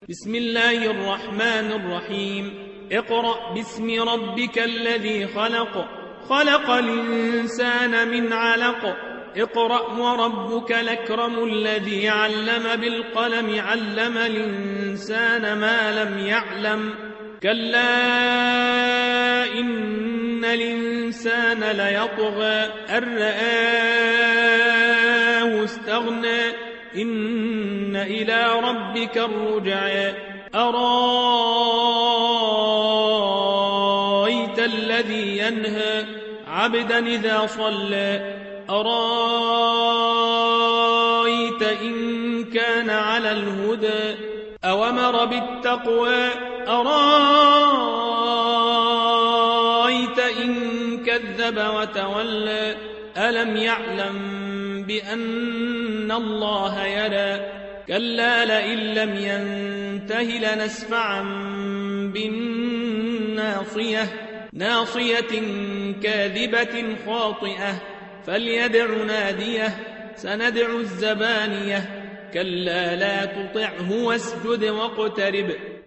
بسم الله الرحمن الرحيم اقرأ باسم ربك الذي خلق خلق الإنسان من علق اقرأ وربك الأكرم الذي علم بالقلم علم الإنسان ما لم يعلم كلا إن الإنسان ليطغى أن رآه استغنى إن إلى ربك الرجعى أرايت الذي ينهى عبدا إذا صلى أرايت إن كان على الهدى أوامر بالتقوى أرايت إن كذب وتولى ألم يعلم بأن الله يرى كلا لئن لم ينته لنسفعا بالناصية ناصية كاذبة خاطئة فليدع ناديه سندع الزبانية كلا لا تطعه واسجد واقترب